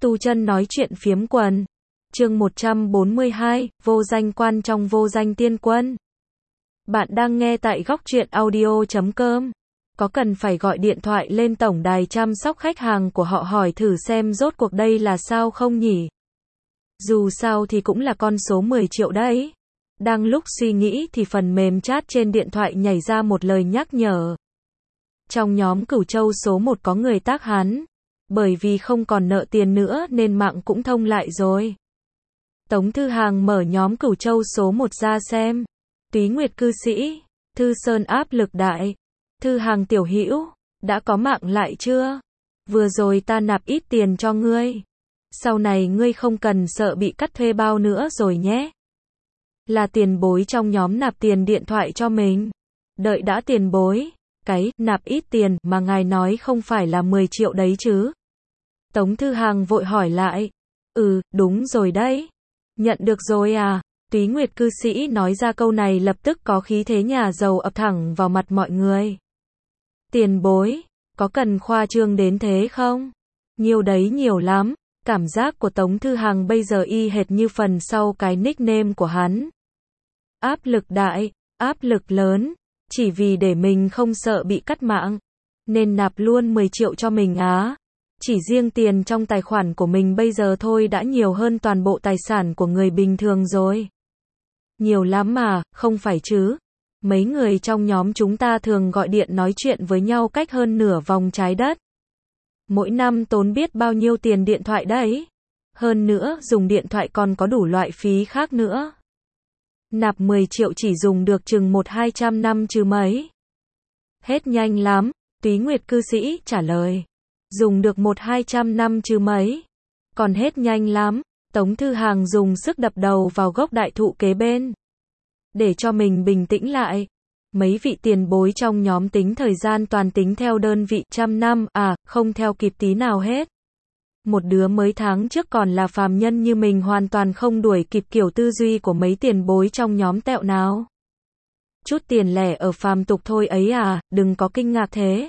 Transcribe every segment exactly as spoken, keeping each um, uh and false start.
Tu chân nói chuyện phiếm quần. Chương một trăm bốn mươi hai, vô danh quan trong vô danh tiên quân. Bạn đang nghe tại góc truyện audio chấm com. Có cần phải gọi điện thoại lên tổng đài chăm sóc khách hàng của họ hỏi thử xem rốt cuộc đây là sao không nhỉ? Dù sao thì cũng là con số mười triệu đấy. Đang lúc suy nghĩ thì phần mềm chat trên điện thoại nhảy ra một lời nhắc nhở. Trong nhóm Cửu Châu số một có người tác hắn. Bởi vì không còn nợ tiền nữa nên mạng cũng thông lại rồi. Tống Thư Hàng mở nhóm Cửu Châu số một ra xem. Túy Nguyệt cư sĩ, Thư Sơn áp lực đại. Thư Hàng tiểu hữu, đã có mạng lại chưa? Vừa rồi ta nạp ít tiền cho ngươi. Sau này ngươi không cần sợ bị cắt thuê bao nữa rồi nhé. Là tiền bối trong nhóm nạp tiền điện thoại cho mình. Đợi đã tiền bối. Cái, nạp ít tiền mà ngài nói không phải là mười triệu đấy chứ? Tống Thư Hàng vội hỏi lại. Ừ, đúng rồi đấy. Nhận được rồi à? Túy Nguyệt cư sĩ nói ra câu này lập tức có khí thế nhà giàu ập thẳng vào mặt mọi người. Tiền bối, có cần khoa trương đến thế không? Nhiều đấy nhiều lắm. Cảm giác của Tống Thư Hàng bây giờ y hệt như phần sau cái nickname của hắn. Áp lực đại, áp lực lớn. Chỉ vì để mình không sợ bị cắt mạng. Nên nạp luôn mười triệu cho mình á. Chỉ riêng tiền trong tài khoản của mình bây giờ thôi đã nhiều hơn toàn bộ tài sản của người bình thường rồi. Nhiều lắm mà, không phải chứ. Mấy người trong nhóm chúng ta thường gọi điện nói chuyện với nhau cách hơn nửa vòng trái đất. Mỗi năm tốn biết bao nhiêu tiền điện thoại đấy. Hơn nữa, dùng điện thoại còn có đủ loại phí khác nữa. Nạp mười triệu chỉ dùng được chừng một hai trăm năm chứ mấy. Hết nhanh lắm, Túy Nguyệt cư sĩ trả lời. Dùng được một hai trăm năm chứ mấy. Còn hết nhanh lắm, Tống Thư Hàng dùng sức đập đầu vào gốc đại thụ kế bên. Để cho mình bình tĩnh lại. Mấy vị tiền bối trong nhóm tính thời gian toàn tính theo đơn vị trăm năm, à, không theo kịp tí nào hết. Một đứa mới tháng trước còn là phàm nhân như mình hoàn toàn không đuổi kịp kiểu tư duy của mấy tiền bối trong nhóm tẹo nào. Chút tiền lẻ ở phàm tục thôi ấy à, đừng có kinh ngạc thế.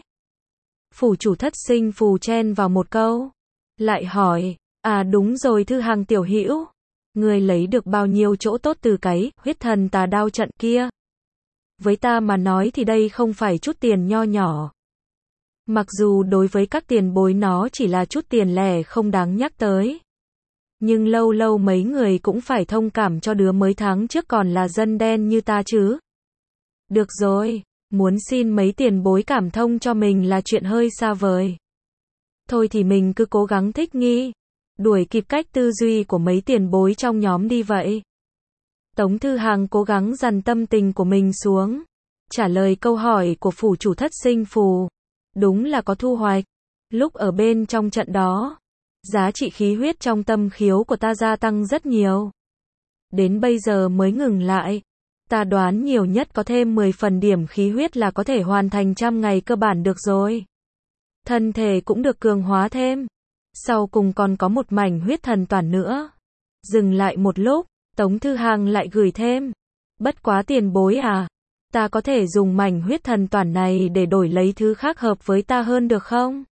Phủ chủ thất sinh phù chen vào một câu. Lại hỏi, à đúng rồi Thư Hàng tiểu hữu. Người lấy được bao nhiêu chỗ tốt từ cái huyết thần tà đao trận kia? Với ta mà nói thì đây không phải chút tiền nho nhỏ. Mặc dù đối với các tiền bối nó chỉ là chút tiền lẻ không đáng nhắc tới. Nhưng lâu lâu mấy người cũng phải thông cảm cho đứa mới tháng trước còn là dân đen như ta chứ. Được rồi, muốn xin mấy tiền bối cảm thông cho mình là chuyện hơi xa vời. Thôi thì mình cứ cố gắng thích nghi, đuổi kịp cách tư duy của mấy tiền bối trong nhóm đi vậy. Tống Thư Hàng cố gắng dằn tâm tình của mình xuống, trả lời câu hỏi của phủ chủ thất sinh phù. Đúng là có thu hoạch. Lúc ở bên trong trận đó, giá trị khí huyết trong tâm khiếu của ta gia tăng rất nhiều. Đến bây giờ mới ngừng lại. Ta đoán nhiều nhất có thêm mười phần điểm khí huyết là có thể hoàn thành trăm ngày cơ bản được rồi. Thân thể cũng được cường hóa thêm. Sau cùng còn có một mảnh huyết thần toàn nữa. Dừng lại một lúc, Tống Thư Hàng lại gửi thêm. Bất quá tiền bối à, ta có thể dùng mảnh huyết thần toàn này để đổi lấy thứ khác hợp với ta hơn được không?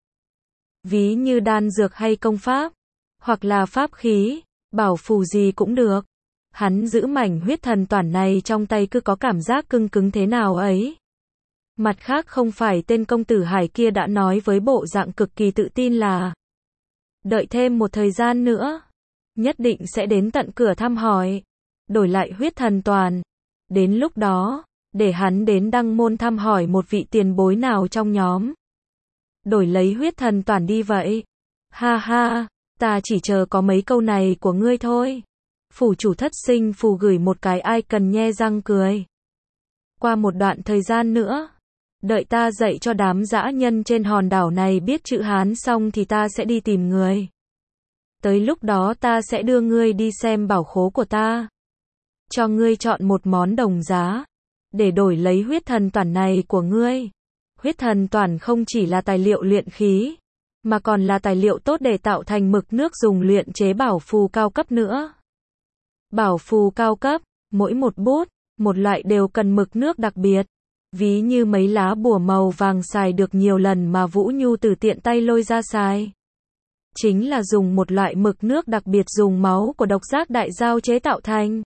Ví như đan dược hay công pháp, hoặc là pháp khí, bảo phù gì cũng được. Hắn giữ mảnh huyết thần toàn này trong tay cứ có cảm giác cưng cứng thế nào ấy. Mặt khác không phải tên công tử Hải kia đã nói với bộ dạng cực kỳ tự tin là đợi thêm một thời gian nữa, nhất định sẽ đến tận cửa thăm hỏi, đổi lại huyết thần toàn. Đến lúc đó, để hắn đến Đăng Môn thăm hỏi một vị tiền bối nào trong nhóm. Đổi lấy huyết thần toàn đi vậy. Ha ha, ta chỉ chờ có mấy câu này của ngươi thôi. Phủ chủ thất sinh phù gửi một cái icon nhe răng cười. Qua một đoạn thời gian nữa, đợi ta dạy cho đám dã nhân trên hòn đảo này biết chữ Hán xong thì ta sẽ đi tìm người. Tới lúc đó ta sẽ đưa ngươi đi xem bảo khố của ta. Cho ngươi chọn một món đồng giá. Để đổi lấy huyết thần toàn này của ngươi. Huyết thần toàn không chỉ là tài liệu luyện khí, mà còn là tài liệu tốt để tạo thành mực nước dùng luyện chế bảo phù cao cấp nữa. Bảo phù cao cấp, mỗi một bút, một loại đều cần mực nước đặc biệt. Ví như mấy lá bùa màu vàng xài được nhiều lần mà Vũ Nhu từ tiện tay lôi ra xài. chính là dùng một loại mực nước đặc biệt dùng máu của độc giác đại dao chế tạo thành.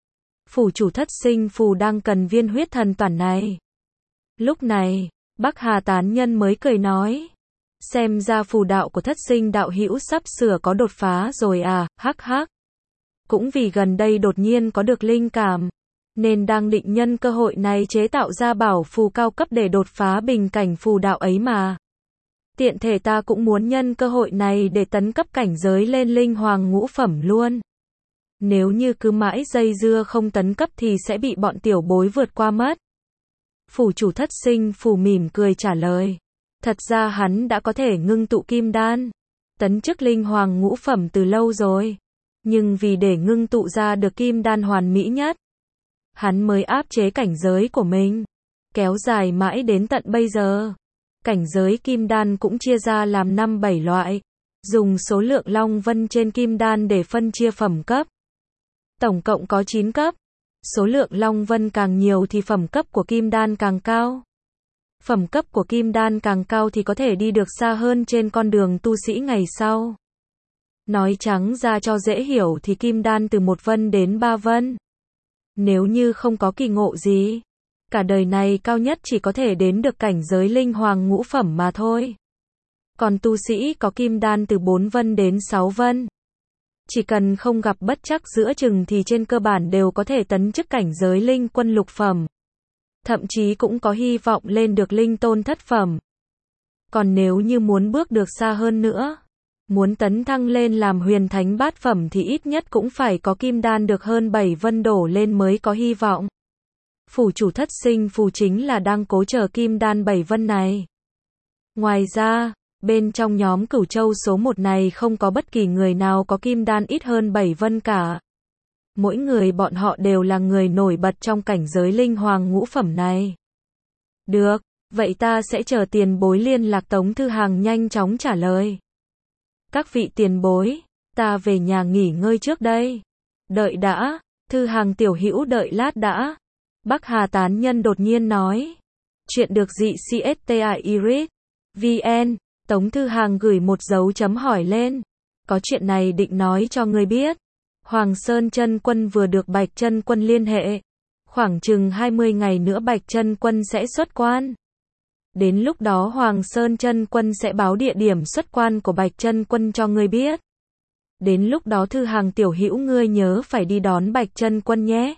Phủ chủ thất sinh phù đang cần viên huyết thần toản này. Lúc này, Bắc Hà tán nhân mới cười nói. Xem ra phù đạo của thất sinh đạo hữu sắp sửa có đột phá rồi à, hắc hắc. Cũng vì gần đây đột nhiên có được linh cảm, nên đang định nhân cơ hội này chế tạo ra bảo phù cao cấp để đột phá bình cảnh phù đạo ấy mà. Tiện thể ta cũng muốn nhân cơ hội này để tấn cấp cảnh giới lên linh hoàng ngũ phẩm luôn. Nếu như cứ mãi dây dưa không tấn cấp thì sẽ bị bọn tiểu bối vượt qua mất. Phủ chủ thất sinh phù mỉm cười trả lời. Thật ra hắn đã có thể ngưng tụ kim đan, tấn chức linh hoàng ngũ phẩm từ lâu rồi. Nhưng vì để ngưng tụ ra được kim đan hoàn mỹ nhất, hắn mới áp chế cảnh giới của mình, kéo dài mãi đến tận bây giờ. Cảnh giới kim đan cũng chia ra làm năm bảy loại, dùng số lượng long vân trên kim đan để phân chia phẩm cấp. Tổng cộng có chín cấp, số lượng long vân càng nhiều thì phẩm cấp của kim đan càng cao. Phẩm cấp của kim đan càng cao thì có thể đi được xa hơn trên con đường tu sĩ ngày sau. Nói trắng ra cho dễ hiểu thì kim đan từ một vân đến ba vân. Nếu như không có kỳ ngộ gì, cả đời này cao nhất chỉ có thể đến được cảnh giới linh hoàng ngũ phẩm mà thôi. Còn tu sĩ có kim đan từ bốn vân đến sáu vân, chỉ cần không gặp bất trắc giữa chừng thì trên cơ bản đều có thể tấn chức cảnh giới linh quân lục phẩm. Thậm chí cũng có hy vọng lên được linh tôn thất phẩm. Còn nếu như muốn bước được xa hơn nữa, muốn tấn thăng lên làm huyền thánh bát phẩm thì ít nhất cũng phải có kim đan được hơn bảy vân đổ lên mới có hy vọng. Phủ chủ thất sinh phù chính là đang cố chờ kim đan bảy vân này. Ngoài ra, bên trong nhóm Cửu Châu số một này không có bất kỳ người nào có kim đan ít hơn bảy vân cả. Mỗi người bọn họ đều là người nổi bật trong cảnh giới linh hoàng ngũ phẩm này. Được, vậy ta sẽ chờ tiền bối liên lạc. Tống Thư Hàng nhanh chóng trả lời. Các vị tiền bối, ta về nhà nghỉ ngơi trước đây. Đợi đã, Thư Hàng tiểu hữu đợi lát đã. Bắc Hà tán nhân đột nhiên nói. Chuyện được dị csti iris vn. Tống Thư Hàng gửi một dấu chấm hỏi lên. Có chuyện này định nói cho ngươi biết. Hoàng Sơn Chân Quân vừa được Bạch Chân Quân liên hệ. Khoảng chừng hai mươi ngày nữa Bạch Chân Quân sẽ xuất quan. Đến lúc đó Hoàng Sơn Chân Quân sẽ báo địa điểm xuất quan của Bạch Chân Quân cho ngươi biết. Đến lúc đó Thư Hàng tiểu hữu ngươi nhớ phải đi đón Bạch Chân Quân nhé.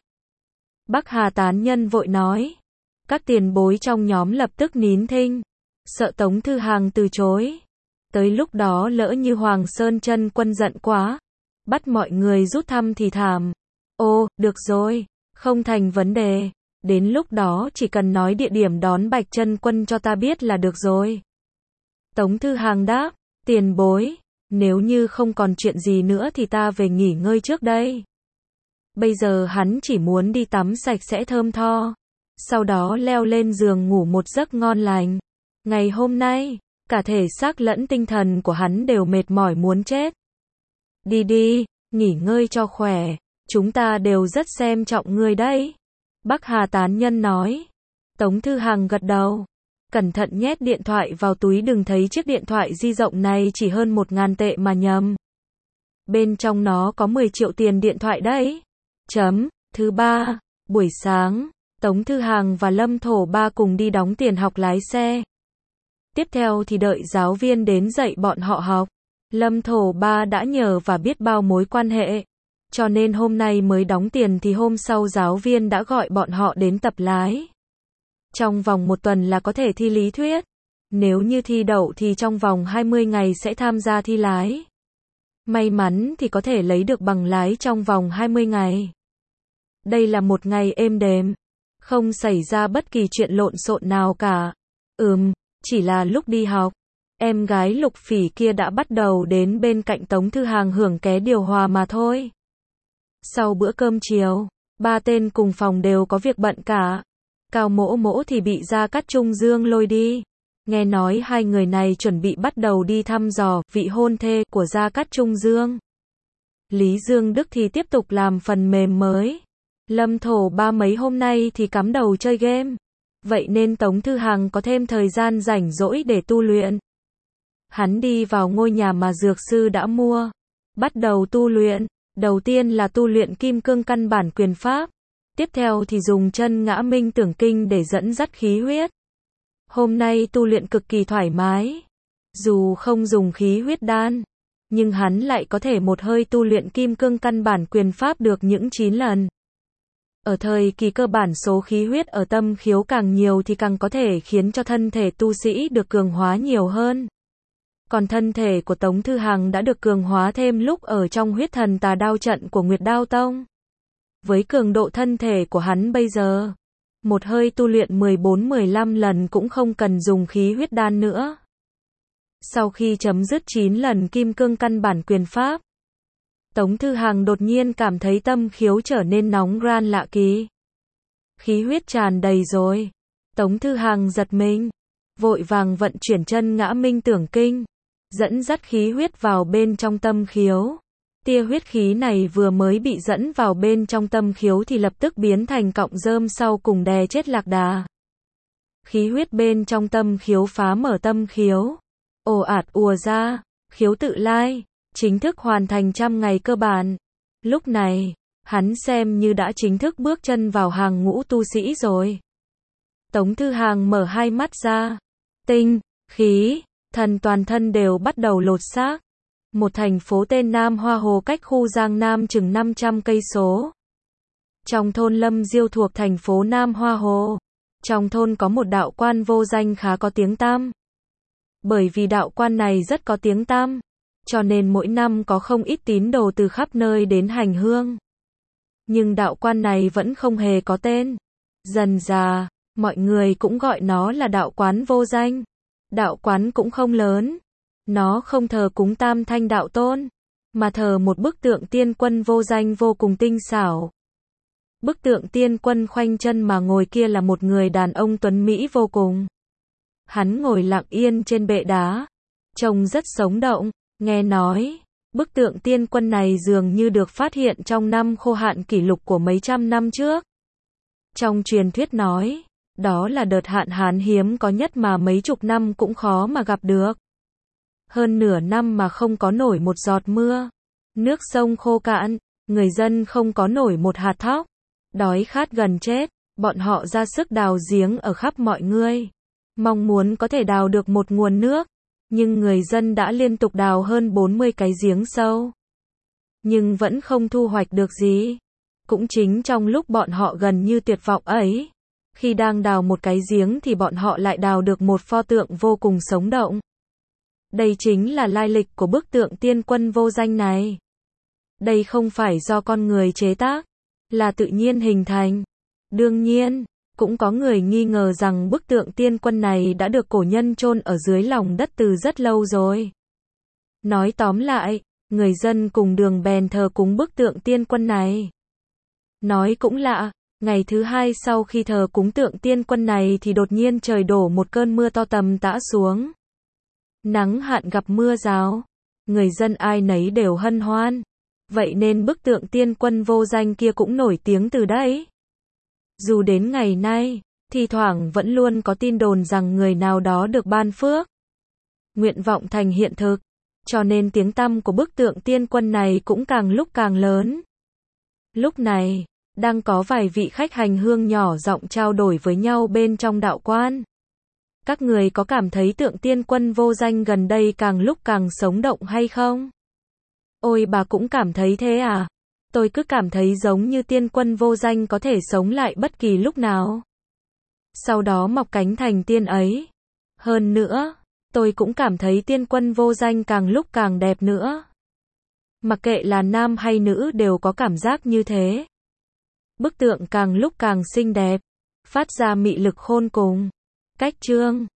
Bắc Hà tán nhân vội nói. Các tiền bối trong nhóm lập tức nín thinh, sợ Tống Thư Hàng từ chối. Tới lúc đó lỡ như Hoàng Sơn Chân Quân giận quá, bắt mọi người rút thăm thì thảm. Ô, được rồi, không thành vấn đề. Đến lúc đó chỉ cần nói địa điểm đón Bạch Chân Quân cho ta biết là được rồi. Tống Thư Hàng đáp, tiền bối, nếu như không còn chuyện gì nữa thì ta về nghỉ ngơi trước đây. Bây giờ hắn chỉ muốn đi tắm sạch sẽ thơm tho, sau đó leo lên giường ngủ một giấc ngon lành. Ngày hôm nay, cả thể xác lẫn tinh thần của hắn đều mệt mỏi muốn chết. Đi đi, nghỉ ngơi cho khỏe, chúng ta đều rất xem trọng ngươi đấy. Bắc Hà tán nhân nói. Tống Thư Hàng gật đầu, cẩn thận nhét điện thoại vào túi, đừng thấy chiếc điện thoại di động này chỉ hơn một ngàn tệ mà nhầm. Bên trong nó có mười triệu tiền điện thoại đấy. Chấm, thứ ba, buổi sáng, Tống Thư Hàng và Lâm Thổ Ba cùng đi đóng tiền học lái xe. Tiếp theo thì đợi giáo viên đến dạy bọn họ học. Lâm Thổ Ba đã nhờ và biết bao mối quan hệ, cho nên hôm nay mới đóng tiền thì hôm sau giáo viên đã gọi bọn họ đến tập lái. Trong vòng một tuần là có thể thi lý thuyết. Nếu như thi đậu thì trong vòng hai mươi ngày sẽ tham gia thi lái. May mắn thì có thể lấy được bằng lái trong vòng hai mươi ngày. Đây là một ngày êm đềm, không xảy ra bất kỳ chuyện lộn xộn nào cả. Ừm, chỉ là lúc đi học, em gái Lục Phỉ kia đã bắt đầu đến bên cạnh Tống Thư Hàng hưởng ké điều hòa mà thôi. Sau bữa cơm chiều, ba tên cùng phòng đều có việc bận cả. Cao Mỗ Mỗ thì bị Gia Cát Trung Dương lôi đi. Nghe nói hai người này chuẩn bị bắt đầu đi thăm dò vị hôn thê của Gia Cát Trung Dương. Lý Dương Đức thì tiếp tục làm phần mềm mới. Lâm Thổ Ba mấy hôm nay thì cắm đầu chơi game. Vậy nên Tống Thư Hàng có thêm thời gian rảnh rỗi để tu luyện. Hắn đi vào ngôi nhà mà dược sư đã mua, bắt đầu tu luyện. Đầu tiên là tu luyện kim cương căn bản quyền pháp, tiếp theo thì dùng chân ngã minh tưởng kinh để dẫn dắt khí huyết. Hôm nay tu luyện cực kỳ thoải mái, dù không dùng khí huyết đan, nhưng hắn lại có thể một hơi tu luyện kim cương căn bản quyền pháp được những chín lần. Ở thời kỳ cơ bản số khí huyết ở tâm khiếu càng nhiều thì càng có thể khiến cho thân thể tu sĩ được cường hóa nhiều hơn. Còn thân thể của Tống Thư Hằng đã được cường hóa thêm lúc ở trong huyết thần tà đao trận của Nguyệt Đao Tông. Với cường độ thân thể của hắn bây giờ, một hơi tu luyện mười bốn mười lăm lần cũng không cần dùng khí huyết đan nữa. Sau khi chấm dứt chín lần kim cương căn bản quyền pháp, Tống Thư Hằng đột nhiên cảm thấy tâm khiếu trở nên nóng ran lạ kỳ. Khí huyết tràn đầy rồi. Tống Thư Hằng giật mình, vội vàng vận chuyển chân ngã minh tưởng kinh, dẫn dắt khí huyết vào bên trong tâm khiếu. Tia huyết khí này vừa mới bị dẫn vào bên trong tâm khiếu thì lập tức biến thành cọng rơm sau cùng đè chết lạc đà. Khí huyết bên trong tâm khiếu phá mở tâm khiếu, ồ ạt ùa ra, khiếu tự lai, chính thức hoàn thành trăm ngày cơ bản. Lúc này, hắn xem như đã chính thức bước chân vào hàng ngũ tu sĩ rồi. Tống Thư Hằng mở hai mắt ra, tinh, khí, thần toàn thân đều bắt đầu lột xác. Một thành phố tên Nam Hoa Hồ cách khu Giang Nam chừng năm trăm cây số. Trong thôn Lâm Diêu thuộc thành phố Nam Hoa Hồ, trong thôn có một đạo quan vô danh khá có tiếng tăm. Bởi vì đạo quan này rất có tiếng tăm, cho nên mỗi năm có không ít tín đồ từ khắp nơi đến hành hương. Nhưng đạo quan này vẫn không hề có tên. Dần dà, mọi người cũng gọi nó là đạo quán vô danh. Đạo quán cũng không lớn. Nó không thờ cúng Tam Thanh đạo tôn, mà thờ một bức tượng tiên quân vô danh vô cùng tinh xảo. Bức tượng tiên quân khoanh chân mà ngồi kia là một người đàn ông tuấn mỹ vô cùng. Hắn ngồi lặng yên trên bệ đá, trông rất sống động. Nghe nói, bức tượng tiên quân này dường như được phát hiện trong năm khô hạn kỷ lục của mấy trăm năm trước. Trong truyền thuyết nói, đó là đợt hạn hán hiếm có nhất mà mấy chục năm cũng khó mà gặp được. Hơn nửa năm mà không có nổi một giọt mưa, nước sông khô cạn, người dân không có nổi một hạt thóc, đói khát gần chết, bọn họ ra sức đào giếng ở khắp mọi nơi, mong muốn có thể đào được một nguồn nước, nhưng người dân đã liên tục đào hơn bốn mươi cái giếng sâu, nhưng vẫn không thu hoạch được gì. Cũng chính trong lúc bọn họ gần như tuyệt vọng ấy, khi đang đào một cái giếng thì bọn họ lại đào được một pho tượng vô cùng sống động. Đây chính là lai lịch của bức tượng tiên quân vô danh này. Đây không phải do con người chế tác, là tự nhiên hình thành. Đương nhiên, cũng có người nghi ngờ rằng bức tượng tiên quân này đã được cổ nhân chôn ở dưới lòng đất từ rất lâu rồi. Nói tóm lại, người dân cùng đường bèn thờ cúng bức tượng tiên quân này. Nói cũng lạ, ngày thứ hai sau khi thờ cúng tượng tiên quân này thì đột nhiên trời đổ một cơn mưa to tầm tã xuống. Nắng hạn gặp mưa rào, người dân ai nấy đều hân hoan. Vậy nên bức tượng tiên quân vô danh kia cũng nổi tiếng từ đấy. Dù đến ngày nay, thi thoảng vẫn luôn có tin đồn rằng người nào đó được ban phước, nguyện vọng thành hiện thực, cho nên tiếng tăm của bức tượng tiên quân này cũng càng lúc càng lớn. Lúc này, đang có vài vị khách hành hương nhỏ giọng trao đổi với nhau bên trong đạo quan. Các người có cảm thấy tượng tiên quân vô danh gần đây càng lúc càng sống động hay không? Ôi bà cũng cảm thấy thế à? Tôi cứ cảm thấy giống như tiên quân vô danh có thể sống lại bất kỳ lúc nào. Sau đó mọc cánh thành tiên ấy. Hơn nữa, tôi cũng cảm thấy tiên quân vô danh càng lúc càng đẹp nữa. Mặc kệ là nam hay nữ đều có cảm giác như thế. Bức tượng càng lúc càng xinh đẹp, phát ra mị lực khôn cùng. Cách chương